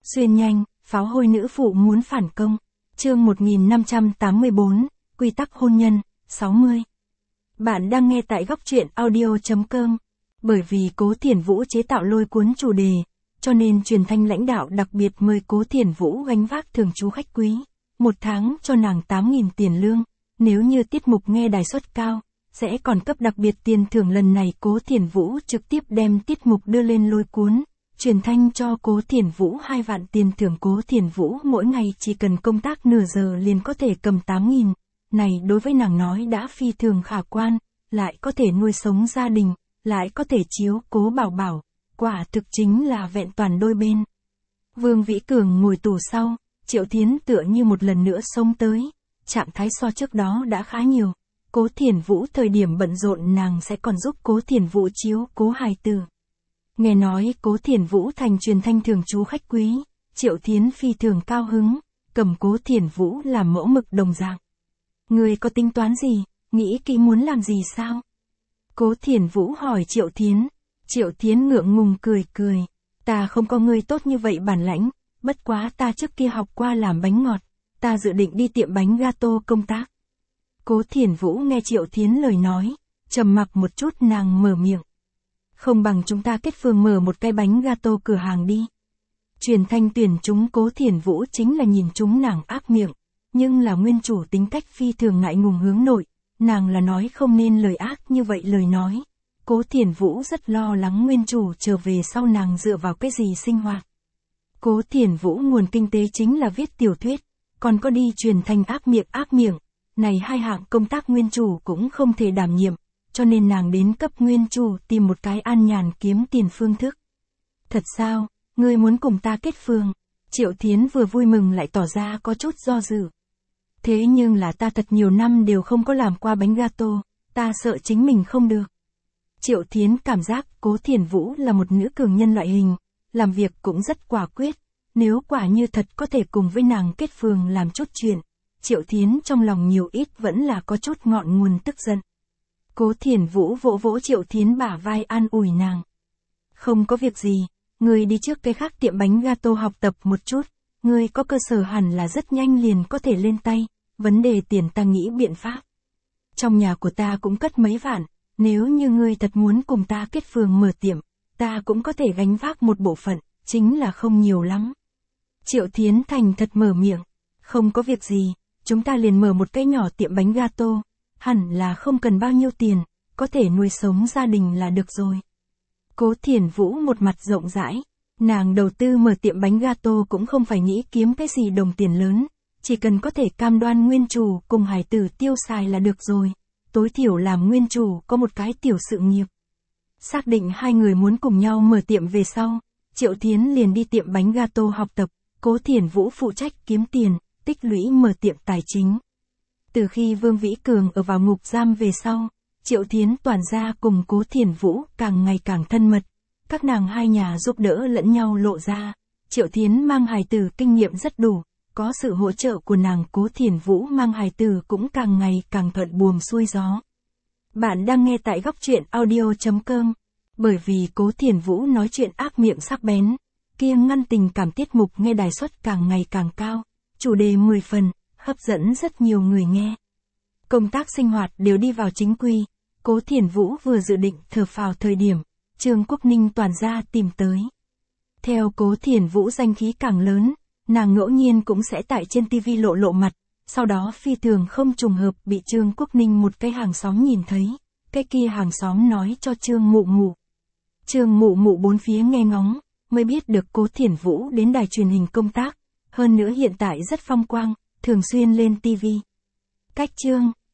Xuyên nhanh, pháo hôi nữ phụ muốn phản công. Chương 1584, Quy tắc hôn nhân, 60. Bạn đang nghe tại góc truyện audio.com. Bởi vì Cố Thiển Vũ chế tạo lôi cuốn chủ đề, cho nên truyền thanh lãnh đạo đặc biệt mời Cố Thiển Vũ gánh vác thường trú khách quý. Một tháng cho nàng 8.000 tiền lương, nếu như tiết mục nghe đài suất cao, sẽ còn cấp đặc biệt tiền thưởng. Lần này Cố Thiển Vũ trực tiếp đem tiết mục đưa lên lôi cuốn, truyền thanh cho Cố Thiển Vũ 2 vạn tiền thưởng. Cố Thiển Vũ mỗi ngày chỉ cần công tác nửa giờ liền có thể cầm 8.000, này đối với nàng nói đã phi thường khả quan, lại có thể nuôi sống gia đình, lại có thể chiếu cố Bảo Bảo, quả thực chính là vẹn toàn đôi bên. Vương Vĩ Cường ngồi tù sau, Triệu Thiến tựa như một lần nữa xông tới, trạng thái so trước đó đã khá nhiều. Cố Thiển Vũ thời điểm bận rộn nàng sẽ còn giúp Cố Thiển Vũ chiếu cố hài tử. Nghe nói Cố Thiển Vũ thành truyền thanh thường trú khách quý, Triệu Thiến phi thường cao hứng, cầm Cố Thiển Vũ làm mẫu mực đồng dạng. Người có tính toán gì, nghĩ kỹ muốn làm gì sao? Cố Thiển Vũ hỏi Triệu Thiến. Triệu Thiến ngượng ngùng cười cười. Ta không có người tốt như vậy bản lãnh, bất quá ta trước kia học qua làm bánh ngọt, ta dự định đi tiệm bánh gato công tác. Cố Thiển Vũ nghe Triệu Thiến lời nói, trầm mặc một chút nàng mở miệng. Không bằng chúng ta kết phường mở một cái bánh gato cửa hàng đi. Truyền thanh tuyển chúng Cố Thiển Vũ chính là nhìn chúng nàng ác miệng, nhưng là nguyên chủ tính cách phi thường ngại ngùng hướng nội, nàng là nói không nên lời ác như vậy lời nói. Cố Thiển Vũ rất lo lắng nguyên chủ trở về sau nàng dựa vào cái gì sinh hoạt. Cố Thiển Vũ nguồn kinh tế chính là viết tiểu thuyết, còn có đi truyền thanh ác miệng, này 2 hạng công tác nguyên chủ cũng không thể đảm nhiệm, cho nên nàng đến cấp nguyên chủ tìm một cái an nhàn kiếm tiền phương thức. Thật sao, ngươi muốn cùng ta kết phường? Triệu Thiến vừa vui mừng lại tỏ ra có chút do dự. Thế nhưng là ta thật nhiều năm đều không có làm qua bánh gato, ta sợ chính mình không được. Triệu Thiến cảm giác Cố Thiển Vũ là một nữ cường nhân loại hình, làm việc cũng rất quả quyết, nếu quả như thật có thể cùng với nàng kết phường làm chút chuyện, Triệu Thiến trong lòng nhiều ít vẫn là có chút ngọn nguồn tức giận. Cố Thiển Vũ vỗ vỗ Triệu Thiến bả vai an ủi nàng. Không có việc gì, ngươi đi trước cái khác tiệm bánh gato học tập một chút, ngươi có cơ sở hẳn là rất nhanh liền có thể lên tay, vấn đề tiền ta nghĩ biện pháp. Trong nhà của ta cũng cất mấy vạn, nếu như ngươi thật muốn cùng ta kết phường mở tiệm, ta cũng có thể gánh vác một bộ phận, chính là không nhiều lắm. Triệu Thiến thành thật mở miệng, không có việc gì, chúng ta liền mở một cái nhỏ tiệm bánh gato, hẳn là không cần bao nhiêu tiền, có thể nuôi sống gia đình là được rồi. Cố Thiển Vũ một mặt rộng rãi, nàng đầu tư mở tiệm bánh gato cũng không phải nghĩ kiếm cái gì đồng tiền lớn, chỉ cần có thể cam đoan nguyên chủ cùng hài tử tiêu xài là được rồi, tối thiểu làm nguyên chủ có một cái tiểu sự nghiệp. Xác định 2 người muốn cùng nhau mở tiệm về sau, Triệu Thiến liền đi tiệm bánh gato học tập, Cố Thiển Vũ phụ trách kiếm tiền, tích lũy mở tiệm tài chính. Từ khi Vương Vĩ Cường ở vào ngục giam về sau, Triệu Thiến toàn gia cùng Cố Thiển Vũ càng ngày càng thân mật, các nàng 2 nhà giúp đỡ lẫn nhau lộ ra, Triệu Thiến mang hài tử kinh nghiệm rất đủ, có sự hỗ trợ của nàng Cố Thiển Vũ mang hài tử cũng càng ngày càng thuận buồm xuôi gió. Bạn đang nghe tại góc truyện audio.com, bởi vì Cố Thiển Vũ nói chuyện ác miệng sắc bén, kia ngăn tình cảm tiết mục nghe đài suất càng ngày càng cao, chủ đề 10 phần, hấp dẫn rất nhiều người nghe. Công tác sinh hoạt đều đi vào chính quy, Cố Thiển Vũ vừa dự định thở phào thời điểm, Trương Quốc Ninh toàn gia tìm tới. Theo Cố Thiển Vũ danh khí càng lớn, nàng ngẫu nhiên cũng sẽ tại trên TV lộ mặt, sau đó phi thường không trùng hợp bị Trương Quốc Ninh một cái hàng xóm nhìn thấy, cái kia hàng xóm nói cho Trương Mụ Mụ. Trương Mụ Mụ bốn phía nghe ngóng, mới biết được Cố Thiển Vũ đến đài truyền hình công tác, hơn nữa hiện tại rất phong quang, thường xuyên lên TV. Cách Trương